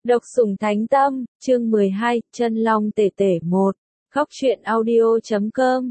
Độc sủng thánh tâm, chương 12, chân long tể tể 1. Góc truyện audio.com.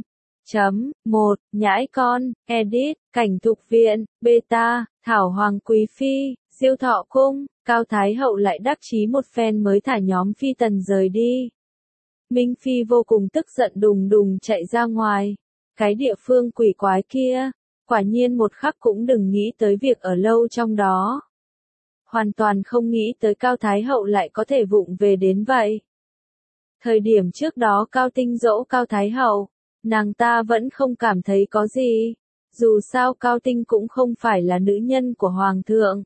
1. Nhãi con, edit, cảnh thục viện, beta, thảo hoàng quý phi, diêu thọ cung, Cao Thái Hậu lại đắc chí một phen mới thả nhóm phi tần rời đi. Minh Phi vô cùng tức giận đùng đùng chạy ra ngoài. Cái địa phương quỷ quái kia, quả nhiên một khắc cũng đừng nghĩ tới việc ở lâu trong đó. Hoàn toàn không nghĩ tới Cao Thái Hậu lại có thể vụng về đến vậy. Thời điểm trước đó Cao Tinh dỗ Cao Thái Hậu, nàng ta vẫn không cảm thấy có gì. Dù sao Cao Tinh cũng không phải là nữ nhân của Hoàng thượng.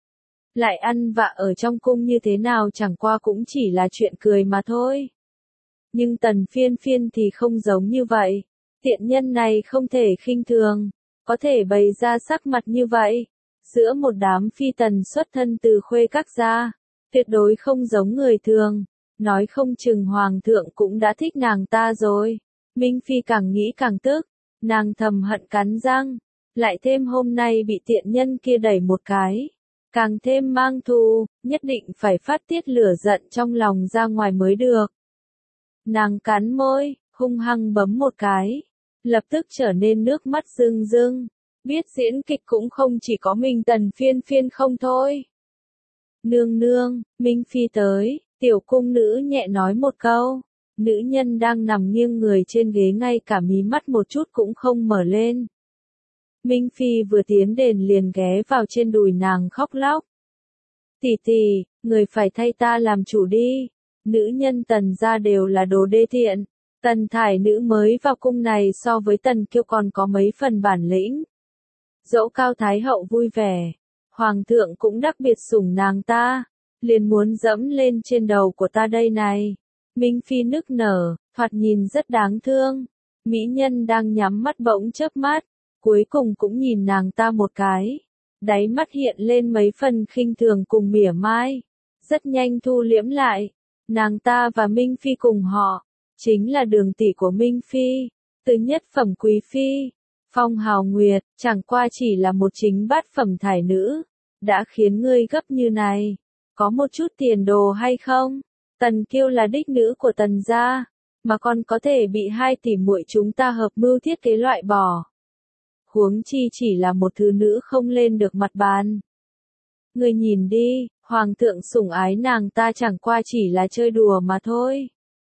Lại ăn vạ ở trong cung như thế nào chẳng qua cũng chỉ là chuyện cười mà thôi. Nhưng Tần Phiên Phiên thì không giống như vậy. Tiện nhân này không thể khinh thường, có thể bày ra sắc mặt như vậy. Giữa một đám phi tần xuất thân từ khuê các gia, tuyệt đối không giống người thường. Nói không chừng Hoàng thượng cũng đã thích nàng ta rồi. Minh Phi càng nghĩ càng tức, nàng thầm hận cắn răng. Lại thêm hôm nay bị tiện nhân kia đẩy một cái. Càng thêm mang thù, nhất định phải phát tiết lửa giận trong lòng ra ngoài mới được. Nàng cắn môi, hung hăng bấm một cái. Lập tức trở nên nước mắt rưng rưng. Biết diễn kịch cũng không chỉ có mình Tần Phiên Phiên không thôi. Nương nương, Minh Phi tới, tiểu cung nữ nhẹ nói một câu. Nữ nhân đang nằm nghiêng người trên ghế ngay cả mí mắt một chút cũng không mở lên. Minh Phi vừa tiến đến liền ghé vào trên đùi nàng khóc lóc. Tỷ tỷ, người phải thay ta làm chủ đi. Nữ nhân Tần gia đều là đồ đê tiện. Tần thải nữ mới vào cung này so với Tần Kiêu còn có mấy phần bản lĩnh. Dẫu Cao Thái Hậu vui vẻ, Hoàng thượng cũng đặc biệt sủng nàng ta, liền muốn dẫm lên trên đầu của ta đây này. Minh Phi nức nở, thoạt nhìn rất đáng thương. Mỹ nhân đang nhắm mắt bỗng chớp mắt, cuối cùng cũng nhìn nàng ta một cái. Đáy mắt hiện lên mấy phần khinh thường cùng mỉa mai. Rất nhanh thu liễm lại. Nàng ta và Minh Phi cùng họ, chính là đường tỷ của Minh Phi, từ nhất phẩm quý phi. Phong Hào Nguyệt, chẳng qua chỉ là một chính bát phẩm thải nữ, đã khiến ngươi gấp như này. Có một chút tiền đồ hay không? Tần Kiêu là đích nữ của Tần gia, mà còn có thể bị hai tỷ muội chúng ta hợp mưu thiết kế loại bỏ. Huống chi chỉ là một thứ nữ không lên được mặt bàn. Ngươi nhìn đi, Hoàng thượng sủng ái nàng ta chẳng qua chỉ là chơi đùa mà thôi.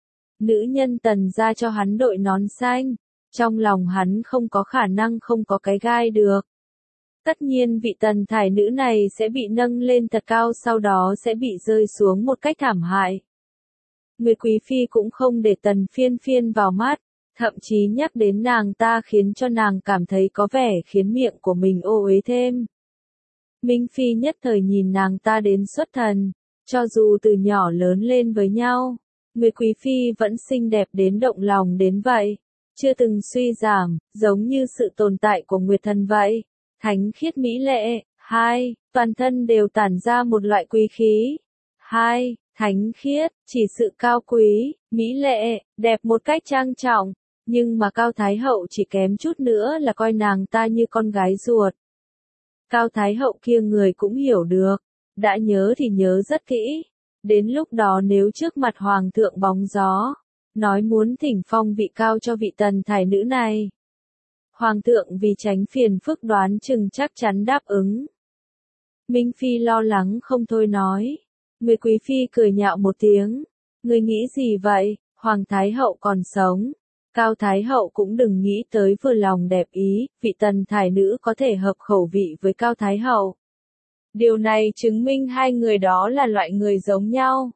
Nữ nhân Tần gia cho hắn đội nón xanh. Trong lòng hắn không có khả năng không có cái gai được. Tất nhiên vị Tần thải nữ này sẽ bị nâng lên thật cao sau đó sẽ bị rơi xuống một cách thảm hại. Người quý phi cũng không để Tần Phiên Phiên vào mắt, thậm chí nhắc đến nàng ta khiến cho nàng cảm thấy có vẻ khiến miệng của mình ô uế thêm. Minh Phi nhất thời nhìn nàng ta đến xuất thần, cho dù từ nhỏ lớn lên với nhau, người quý phi vẫn xinh đẹp đến động lòng đến vậy. Chưa từng suy giảm, giống như sự tồn tại của Nguyệt Thần vậy. Thánh khiết mỹ lệ. 2. Toàn thân đều tản ra một loại quý khí. 2. Thánh khiết, chỉ sự cao quý, mỹ lệ, đẹp một cách trang trọng. Nhưng mà Cao Thái Hậu chỉ kém chút nữa là coi nàng ta như con gái ruột. Cao Thái Hậu kia người cũng hiểu được. Đã nhớ thì nhớ rất kỹ. Đến lúc đó nếu trước mặt Hoàng thượng bóng gió, nói muốn thỉnh phong vị cao cho vị Tần thải nữ này. Hoàng thượng vì tránh phiền phức đoán chừng chắc chắn đáp ứng. Minh Phi lo lắng không thôi nói. Người quý phi cười nhạo một tiếng. Người nghĩ gì vậy, Hoàng Thái Hậu còn sống. Cao Thái Hậu cũng đừng nghĩ tới vừa lòng đẹp ý, vị Tần thải nữ có thể hợp khẩu vị với Cao Thái Hậu. Điều này chứng minh hai người đó là loại người giống nhau.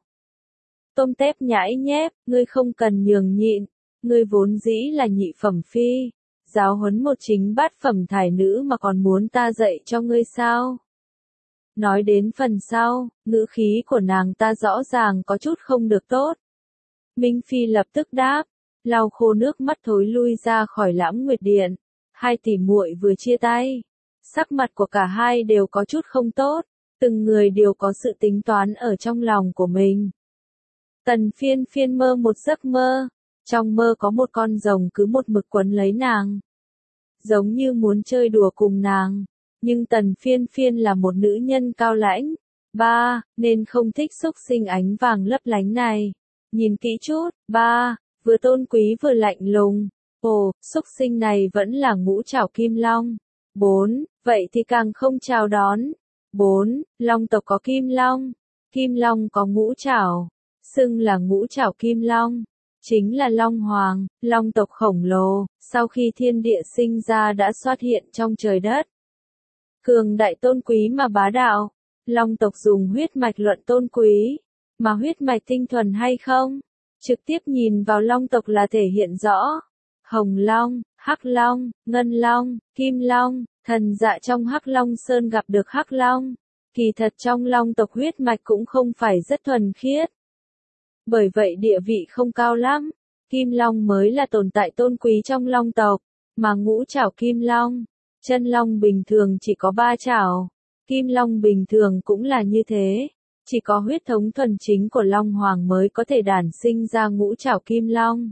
Tôm tép nhãi nhép, ngươi không cần nhường nhịn, ngươi vốn dĩ là nhị phẩm phi, giáo huấn một chính bát phẩm thải nữ mà còn muốn ta dạy cho ngươi sao? Nói đến phần sau, ngữ khí của nàng ta rõ ràng có chút không được tốt. Minh Phi lập tức đáp, lau khô nước mắt thối lui ra khỏi Lãm Nguyệt Điện. Hai tỷ muội vừa chia tay, sắc mặt của cả hai đều có chút không tốt, từng người đều có sự tính toán ở trong lòng của mình. Tần Phiên Phiên mơ một giấc mơ, trong mơ có một con rồng cứ một mực quấn lấy nàng. Giống như muốn chơi đùa cùng nàng, nhưng Tần Phiên Phiên là một nữ nhân cao lãnh, Ba, nên không thích xúc sinh ánh vàng lấp lánh này. Nhìn kỹ chút, ba, vừa tôn quý vừa lạnh lùng. Ồ, xúc sinh này vẫn là ngũ trảo kim long. 4. Vậy thì càng không chào đón. 4. Long tộc có kim long. Kim long có ngũ trảo. Xưng là ngũ trảo kim long. Chính là Long Hoàng, long tộc khổng lồ, sau khi thiên địa sinh ra đã xuất hiện trong trời đất. Cường đại tôn quý mà bá đạo. Long tộc dùng huyết mạch luận tôn quý. Mà huyết mạch tinh thuần hay không? Trực tiếp nhìn vào long tộc là thể hiện rõ. Hồng Long, Hắc Long, Ngân Long, Kim Long, thần dạ trong Hắc Long Sơn gặp được Hắc Long. Kỳ thật trong long tộc huyết mạch cũng không phải rất thuần khiết. Bởi vậy địa vị không cao lắm. Kim Long mới là tồn tại tôn quý trong long tộc. Mà ngũ trảo Kim Long, chân long bình thường chỉ có 3 trảo. Kim Long bình thường cũng là như thế. Chỉ có huyết thống thuần chính của Long Hoàng mới có thể đản sinh ra ngũ trảo Kim Long.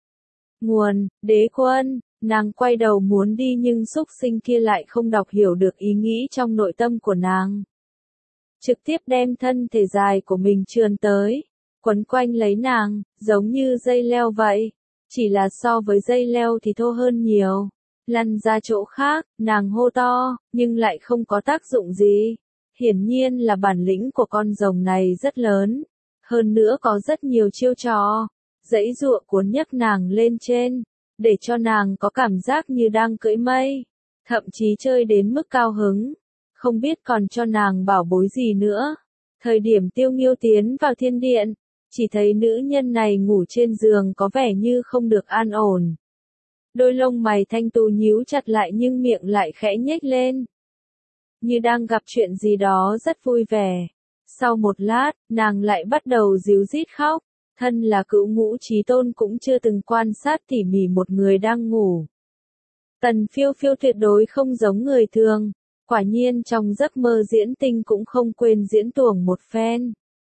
Nguồn, Đế Quân, nàng quay đầu muốn đi nhưng xúc sinh kia lại không đọc hiểu được ý nghĩ trong nội tâm của nàng. Trực tiếp đem thân thể dài của mình trườn tới, quấn quanh lấy nàng, giống như dây leo vậy. Chỉ là so với dây leo thì thô hơn nhiều. Lăn ra chỗ khác, nàng hô to, nhưng lại không có tác dụng gì. Hiển nhiên là bản lĩnh của con rồng này rất lớn. Hơn nữa có rất nhiều chiêu trò. Giãy giụa cuốn nhấc nàng lên trên, để cho nàng có cảm giác như đang cưỡi mây. Thậm chí chơi đến mức cao hứng. Không biết còn cho nàng bảo bối gì nữa. Thời điểm Tiêu Nghiêu tiến vào thiên điện, chỉ thấy nữ nhân này ngủ trên giường có vẻ như không được an ổn. Đôi lông mày thanh tú nhíu chặt lại nhưng miệng lại khẽ nhếch lên. Như đang gặp chuyện gì đó rất vui vẻ. Sau một lát, nàng lại bắt đầu ríu rít khóc. Thân là cữu ngũ chí tôn cũng chưa từng quan sát tỉ mỉ một người đang ngủ. Tần Phiêu Phiêu tuyệt đối không giống người thường. Quả nhiên trong giấc mơ diễn tinh cũng không quên diễn tuồng một phen.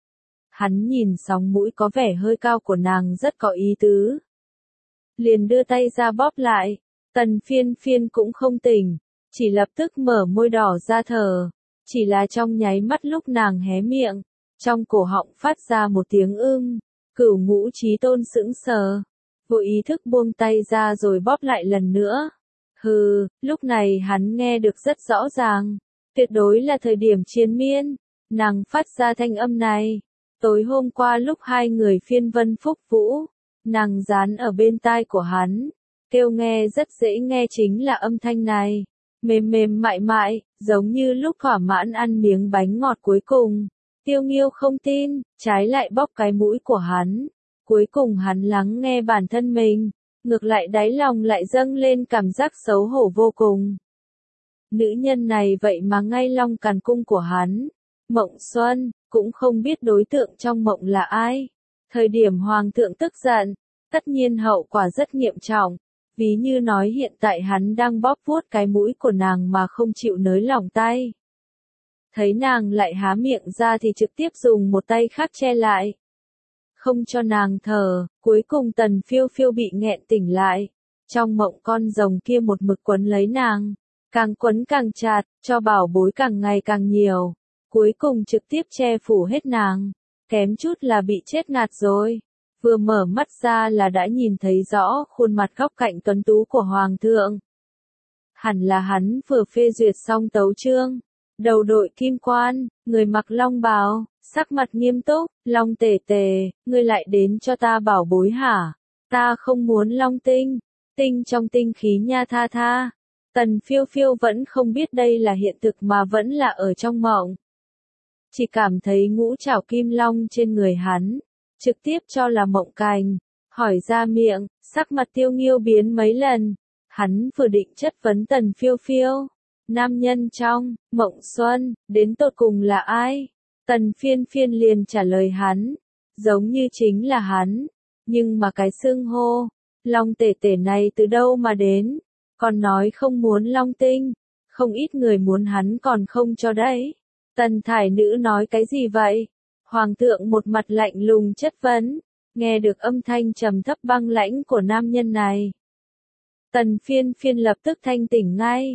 Hắn nhìn sóng mũi có vẻ hơi cao của nàng rất có ý tứ. Liền đưa tay ra bóp lại. Tần Phiên Phiên cũng không tỉnh. Chỉ lập tức mở môi đỏ ra thở. Chỉ là trong nháy mắt lúc nàng hé miệng. Trong cổ họng phát ra một tiếng Cửu ngũ chí tôn sững sờ. Vô ý thức buông tay ra rồi bóp lại lần nữa. Hừ, lúc này hắn nghe được rất rõ ràng. Tuyệt đối là thời điểm triền miên. Nàng phát ra thanh âm này. Tối hôm qua lúc hai người phiên vân phúc vũ. Nàng dán ở bên tai của hắn. Kêu nghe rất dễ nghe chính là âm thanh này. Mềm mềm mại mại, giống như lúc thỏa mãn ăn miếng bánh ngọt cuối cùng. Tiêu Nghiêu không tin, trái lại bóp cái mũi của hắn. Cuối cùng hắn lắng nghe bản thân mình. Ngược lại đáy lòng lại dâng lên cảm giác xấu hổ vô cùng. Nữ nhân này vậy mà ngay long càn cung của hắn. Mộng Xuân, cũng không biết đối tượng trong mộng là ai. Thời điểm hoàng thượng tức giận, tất nhiên hậu quả rất nghiêm trọng. Ví như nói hiện tại hắn đang bóp vuốt cái mũi của nàng mà không chịu nới lỏng tay. Thấy nàng lại há miệng ra thì trực tiếp dùng một tay khác che lại. Không cho nàng thở, cuối cùng Tần Phiêu Phiêu bị nghẹn tỉnh lại. Trong mộng con rồng kia một mực quấn lấy nàng. Càng quấn càng chặt, cho bảo bối càng ngày càng nhiều. Cuối cùng trực tiếp che phủ hết nàng. Kém chút là bị chết ngạt rồi. Vừa mở mắt ra là đã nhìn thấy rõ khuôn mặt góc cạnh tuấn tú của Hoàng thượng. Hẳn là hắn vừa phê duyệt xong tấu chương. Đầu đội kim quan, người mặc long bào, sắc mặt nghiêm túc, Long Tể Tề, ngươi lại đến cho ta bảo bối hả? Ta không muốn long tinh, tinh trong tinh khí nha tha tha. Tần Phiêu Phiêu vẫn không biết đây là hiện thực mà vẫn là ở trong mộng. Chỉ cảm thấy ngũ trảo kim long trên người hắn, trực tiếp cho là mộng cảnh, hỏi ra miệng, sắc mặt Tiêu Nghiêu biến mấy lần. Hắn vừa định chất vấn Tần Phiêu Phiêu. Nam nhân trong mộng xuân, đến tột cùng là ai? Tần Phiên Phiên liền trả lời hắn, giống như chính là hắn, nhưng mà cái xưng hô, Long Tể Tể này từ đâu mà đến? Còn nói không muốn long tinh, không ít người muốn hắn còn không cho đấy. Tần Thải Nữ nói cái gì vậy? Hoàng thượng một mặt lạnh lùng chất vấn, nghe được âm thanh trầm thấp băng lãnh của nam nhân này. Tần Phiên Phiên lập tức thanh tỉnh ngay.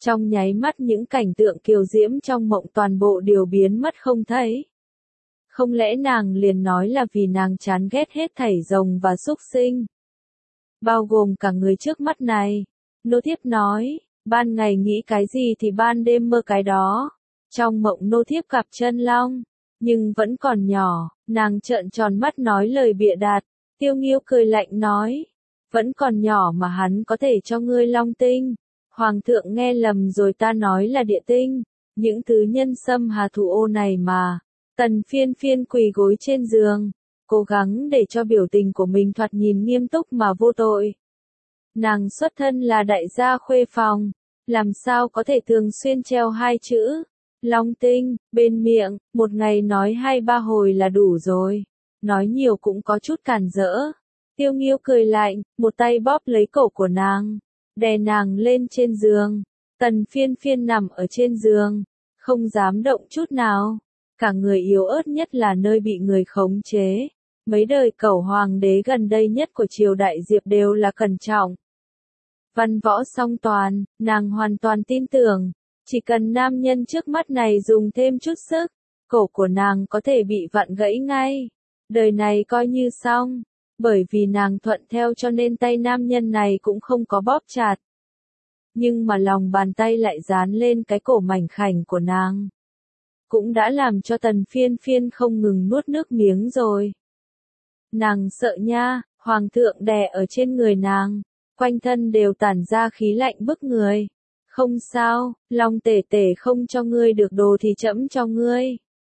Trong nháy mắt những cảnh tượng kiều diễm trong mộng toàn bộ đều biến mất không thấy. Không lẽ nàng liền nói là vì nàng chán ghét hết thảy rồng và súc sinh, bao gồm cả người trước mắt này. Nô thiếp nói, ban ngày nghĩ cái gì thì ban đêm mơ cái đó. Trong mộng nô thiếp gặp chân long, nhưng vẫn còn nhỏ, nàng trợn tròn mắt nói lời bịa đặt. Tiêu Nghiêu cười lạnh nói, vẫn còn nhỏ mà hắn có thể cho ngươi long tinh. Hoàng thượng nghe lầm rồi, ta nói là địa tinh. Những thứ nhân xâm hà thủ ô này mà. Tần Phiên Phiên quỳ gối trên giường, cố gắng để cho biểu tình của mình thoạt nhìn nghiêm túc mà vô tội. Nàng xuất thân là đại gia khuê phòng, làm sao có thể thường xuyên treo hai chữ long tinh bên miệng, một ngày nói 2-3 hồi là đủ rồi, nói nhiều cũng có chút cản rỡ. Tiêu Nghiêu cười lạnh, một tay bóp lấy cổ của nàng, đè nàng lên trên giường. Tần Phiên Phiên nằm ở trên giường, không dám động chút nào, cả người yếu ớt, nhất là nơi bị người khống chế. Mấy đời cẩu hoàng đế gần đây nhất của triều đại Diệp đều là cẩn trọng, văn võ song toàn, nàng hoàn toàn tin tưởng, chỉ cần nam nhân trước mắt này dùng thêm chút sức, cổ của nàng có thể bị vặn gãy ngay. Đời này coi như xong, bởi vì nàng thuận theo cho nên tay nam nhân này cũng không có bóp chặt. Nhưng mà lòng bàn tay lại dán lên cái cổ mảnh khảnh của nàng, cũng đã làm cho Tần Phiên Phiên không ngừng nuốt nước miếng rồi. Nàng sợ nha, hoàng thượng đè ở trên người nàng, quanh thân đều tản ra khí lạnh bức người. Không sao, Long tể tể không cho ngươi được đồ thì trẫm cho ngươi.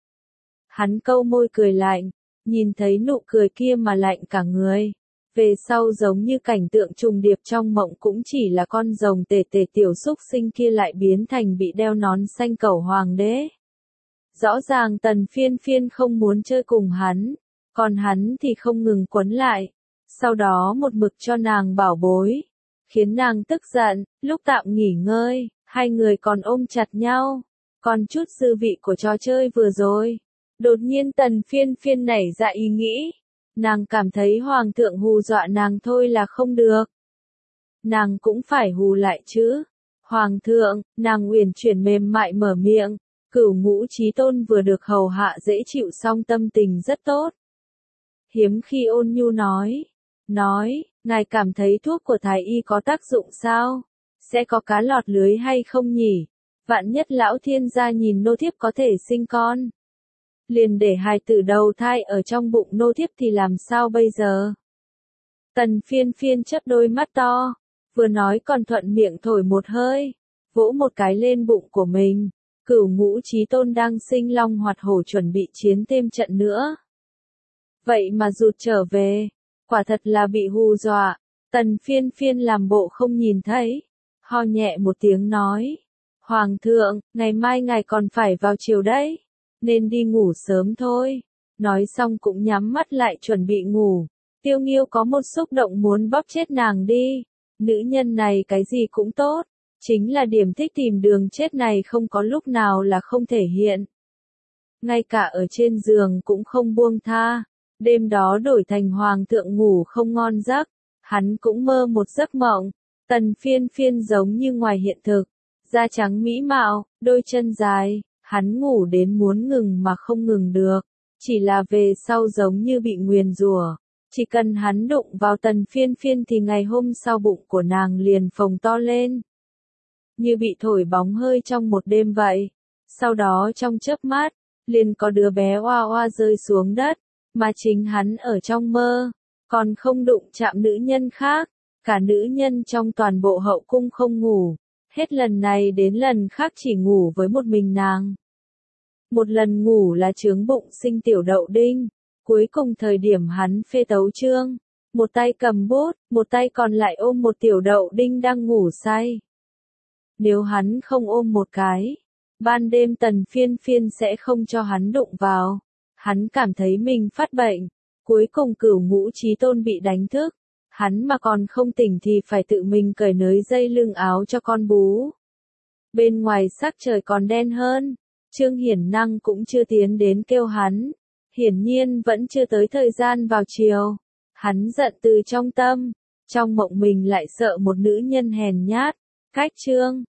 Hắn câu môi cười lạnh, nhìn thấy nụ cười kia mà lạnh cả người. Về sau giống như cảnh tượng trùng điệp trong mộng, cũng chỉ là con rồng tể tể tiểu xúc sinh kia lại biến thành bị đeo nón xanh cẩu hoàng đế. Rõ ràng Tần Phiên Phiên không muốn chơi cùng hắn, còn hắn thì không ngừng quấn lại, sau đó một mực cho nàng bảo bối, khiến nàng tức giận. Lúc tạm nghỉ ngơi, hai người còn ôm chặt nhau, còn chút dư vị của trò chơi vừa rồi. Đột nhiên Tần Phiên Phiên nảy ra ý nghĩ, nàng cảm thấy hoàng thượng hù dọa nàng thôi là không được, nàng cũng phải hù lại chứ. Hoàng thượng, nàng uyển chuyển mềm mại mở miệng. Cửu Ngũ Chí Tôn vừa được hầu hạ dễ chịu xong tâm tình rất tốt. Hiếm khi ôn nhu nói, ngài cảm thấy thuốc của thái y có tác dụng sao? Sẽ có cá lọt lưới hay không nhỉ? Vạn nhất lão thiên gia nhìn nô thiếp có thể sinh con, liền để hài tử đầu thai ở trong bụng nô thiếp thì làm sao bây giờ? Tần Phiên Phiên chớp đôi mắt to, vừa nói còn thuận miệng thổi một hơi, vỗ một cái lên bụng của mình. Cửu Ngũ Chí Tôn đang sinh long hoạt hổ chuẩn bị chiến thêm trận nữa. Vậy mà rụt trở về, quả thật là bị hù dọa. Tần Phiên Phiên làm bộ không nhìn thấy, ho nhẹ một tiếng nói, Hoàng thượng, ngày mai ngài còn phải vào triều đấy, nên đi ngủ sớm thôi. Nói xong cũng nhắm mắt lại chuẩn bị ngủ. Tiêu Nghiêu có một xúc động muốn bóp chết nàng đi. Nữ nhân này cái gì cũng tốt, chính là điểm thích tìm đường chết này không có lúc nào là không thể hiện. Ngay cả ở trên giường cũng không buông tha. Đêm đó đổi thành hoàng thượng ngủ không ngon giấc, hắn cũng mơ một giấc mộng. Tần Phiên Phiên giống như ngoài hiện thực, da trắng mỹ mạo, đôi chân dài, hắn ngủ đến muốn ngừng mà không ngừng được, chỉ là về sau giống như bị nguyền rủa. Chỉ cần hắn đụng vào Tần Phiên Phiên thì ngày hôm sau bụng của nàng liền phồng to lên, như bị thổi bóng hơi trong một đêm vậy. Sau đó trong chớp mắt, liền có đứa bé oa oa rơi xuống đất, mà chính hắn ở trong mơ, còn không đụng chạm nữ nhân khác. Cả nữ nhân trong toàn bộ hậu cung không ngủ, hết lần này đến lần khác chỉ ngủ với một mình nàng. Một lần ngủ là chướng bụng sinh tiểu đậu đinh, cuối cùng thời điểm hắn phê tấu chương, một tay cầm bút, một tay còn lại ôm một tiểu đậu đinh đang ngủ say. Nếu hắn không ôm một cái, ban đêm Tần Phiên Phiên sẽ không cho hắn đụng vào. Hắn cảm thấy mình phát bệnh, cuối cùng Cửu Ngũ Chí Tôn bị đánh thức, hắn mà còn không tỉnh thì phải tự mình cởi nới dây lưng áo cho con bú. Bên ngoài sắc trời còn đen hơn, Trương Hiển Năng cũng chưa tiến đến kêu hắn, hiển nhiên vẫn chưa tới thời gian vào chiều. Hắn giận từ trong tâm, trong mộng mình lại sợ một nữ nhân hèn nhát, cách Trương